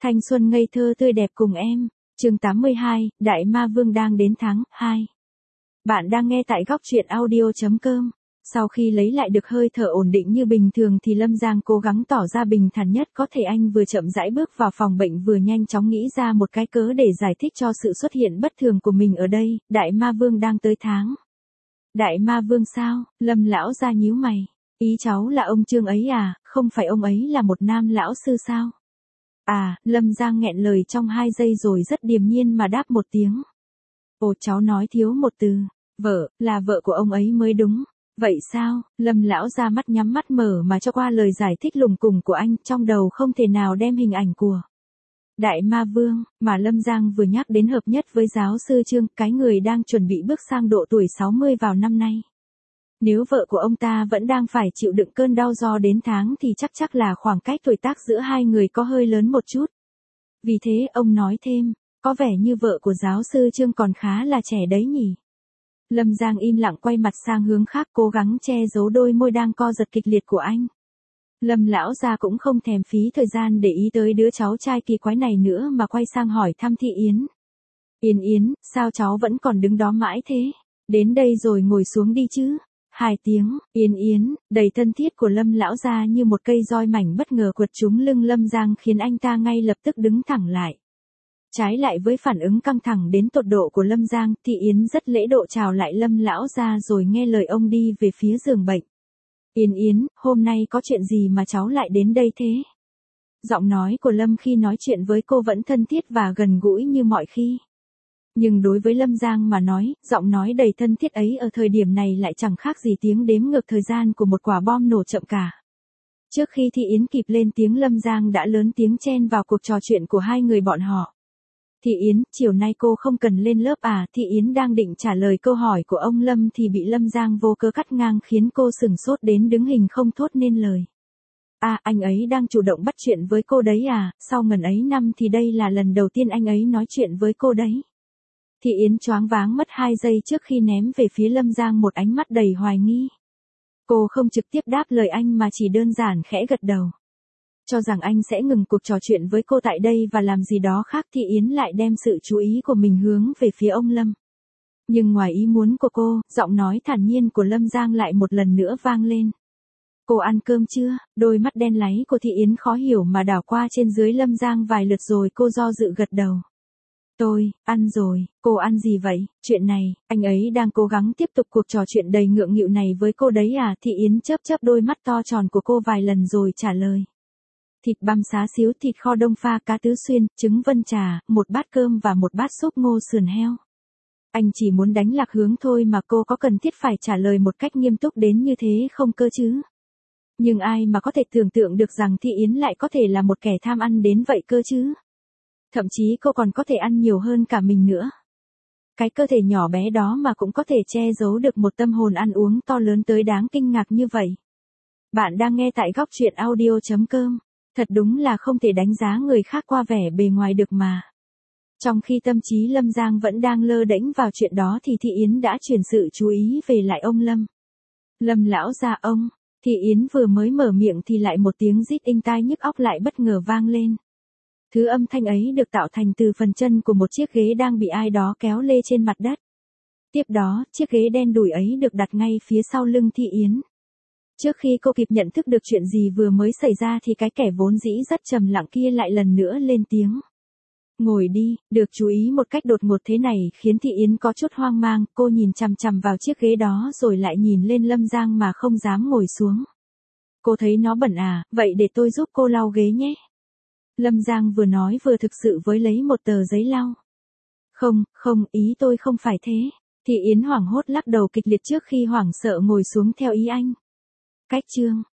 Thanh xuân ngây thơ tươi đẹp cùng em. Chương 82, Đại Ma Vương đang đến tháng 2. Bạn đang nghe tại góc truyện audio.com. Sau khi lấy lại được hơi thở ổn định như bình thường thì Lâm Giang cố gắng tỏ ra bình thản nhất có thể. Anh vừa chậm rãi bước vào phòng bệnh vừa nhanh chóng nghĩ ra một cái cớ để giải thích cho sự xuất hiện bất thường của mình ở đây. Đại Ma Vương đang tới tháng. Đại Ma Vương sao? Lâm lão gia nhíu mày. Ý cháu là ông Trương ấy à, không phải ông ấy là một nam lão sư sao? À, Lâm Giang nghẹn lời trong 2 giây rồi rất điềm nhiên mà đáp một tiếng. Ồ, cháu nói thiếu một từ. Vợ, là vợ của ông ấy mới đúng. Vậy sao? Lâm lão ra mắt nhắm mắt mở mà cho qua lời giải thích lùng cùng của anh, trong đầu không thể nào đem hình ảnh của Đại Ma Vương mà Lâm Giang vừa nhắc đến hợp nhất với giáo sư Trương, cái người đang chuẩn bị bước sang độ tuổi 60 vào năm nay. Nếu vợ của ông ta vẫn đang phải chịu đựng cơn đau do đến tháng thì chắc là khoảng cách tuổi tác giữa hai người có hơi lớn một chút. Vì thế ông nói thêm, có vẻ như vợ của giáo sư Trương còn khá là trẻ đấy nhỉ. Lâm Giang im lặng quay mặt sang hướng khác cố gắng che giấu đôi môi đang co giật kịch liệt của anh. Lâm lão gia cũng không thèm phí thời gian để ý tới đứa cháu trai kỳ quái này nữa mà quay sang hỏi thăm Thị Yến. Yến, sao cháu vẫn còn đứng đó mãi thế? Đến đây rồi ngồi xuống đi chứ. 2 tiếng, Yến, đầy thân thiết của Lâm lão gia như một cây roi mảnh bất ngờ quật trúng lưng Lâm Giang khiến anh ta ngay lập tức đứng thẳng lại. Trái lại với phản ứng căng thẳng đến tột độ của Lâm Giang, Thị Yến rất lễ độ chào lại Lâm lão gia rồi nghe lời ông đi về phía giường bệnh. Yến, hôm nay có chuyện gì mà cháu lại đến đây thế? Giọng nói của Lâm khi nói chuyện với cô vẫn thân thiết và gần gũi như mọi khi. Nhưng đối với Lâm Giang mà nói, giọng nói đầy thân thiết ấy ở thời điểm này lại chẳng khác gì tiếng đếm ngược thời gian của một quả bom nổ chậm cả. Trước khi Thị Yến kịp lên tiếng, Lâm Giang đã lớn tiếng chen vào cuộc trò chuyện của hai người bọn họ. Thị Yến, chiều nay cô không cần lên lớp à? Thị Yến đang định trả lời câu hỏi của ông Lâm thì bị Lâm Giang vô cớ cắt ngang khiến cô sửng sốt đến đứng hình không thốt nên lời. À, anh ấy đang chủ động bắt chuyện với cô đấy à? Sau ngần ấy năm thì đây là lần đầu tiên anh ấy nói chuyện với cô đấy. Thị Yến choáng váng mất 2 giây trước khi ném về phía Lâm Giang một ánh mắt đầy hoài nghi. Cô không trực tiếp đáp lời anh mà chỉ đơn giản khẽ gật đầu. Cho rằng anh sẽ ngừng cuộc trò chuyện với cô tại đây và làm gì đó khác, Thị Yến lại đem sự chú ý của mình hướng về phía ông Lâm. Nhưng ngoài ý muốn của cô, giọng nói thản nhiên của Lâm Giang lại một lần nữa vang lên. Cô ăn cơm chưa? Đôi mắt đen láy của Thị Yến khó hiểu mà đảo qua trên dưới Lâm Giang vài lượt rồi cô do dự gật đầu. Tôi, ăn rồi. Cô ăn gì vậy? Chuyện này, anh ấy đang cố gắng tiếp tục cuộc trò chuyện đầy ngượng nghịu này với cô đấy à? Thị Yến chớp đôi mắt to tròn của cô vài lần rồi trả lời. Thịt băm xá xíu, thịt kho đông pha cá tứ xuyên, trứng vân trà, một bát cơm và một bát súp ngô sườn heo. Anh chỉ muốn đánh lạc hướng thôi mà cô có cần thiết phải trả lời một cách nghiêm túc đến như thế không cơ chứ? Nhưng ai mà có thể tưởng tượng được rằng Thị Yến lại có thể là một kẻ tham ăn đến vậy cơ chứ? Thậm chí cô còn có thể ăn nhiều hơn cả mình nữa. Cái cơ thể nhỏ bé đó mà cũng có thể che giấu được một tâm hồn ăn uống to lớn tới đáng kinh ngạc như vậy. Bạn đang nghe tại góc truyện audio.com. Thật đúng là không thể đánh giá người khác qua vẻ bề ngoài được mà. Trong khi tâm trí Lâm Giang vẫn đang lơ đễnh vào chuyện đó thì Thị Yến đã chuyển sự chú ý về lại ông Lâm. Lâm lão gia ông. Thị Yến vừa mới mở miệng thì lại một tiếng rít inh tai nhức óc lại bất ngờ vang lên. Thứ âm thanh ấy được tạo thành từ phần chân của một chiếc ghế đang bị ai đó kéo lê trên mặt đất. Tiếp đó, chiếc ghế đen đủi ấy được đặt ngay phía sau lưng Thị Yến. Trước khi cô kịp nhận thức được chuyện gì vừa mới xảy ra thì cái kẻ vốn dĩ rất trầm lặng kia lại lần nữa lên tiếng. Ngồi đi, được chú ý một cách đột ngột thế này khiến Thị Yến có chút hoang mang, cô nhìn chằm chằm vào chiếc ghế đó rồi lại nhìn lên Lâm Giang mà không dám ngồi xuống. Cô thấy nó bẩn à, vậy để tôi giúp cô lau ghế nhé. Lâm Giang vừa nói vừa thực sự với lấy một tờ giấy lau. Không, ý tôi không phải thế. Thị Yến hoảng hốt lắc đầu kịch liệt trước khi hoảng sợ ngồi xuống theo ý anh. Cách chương,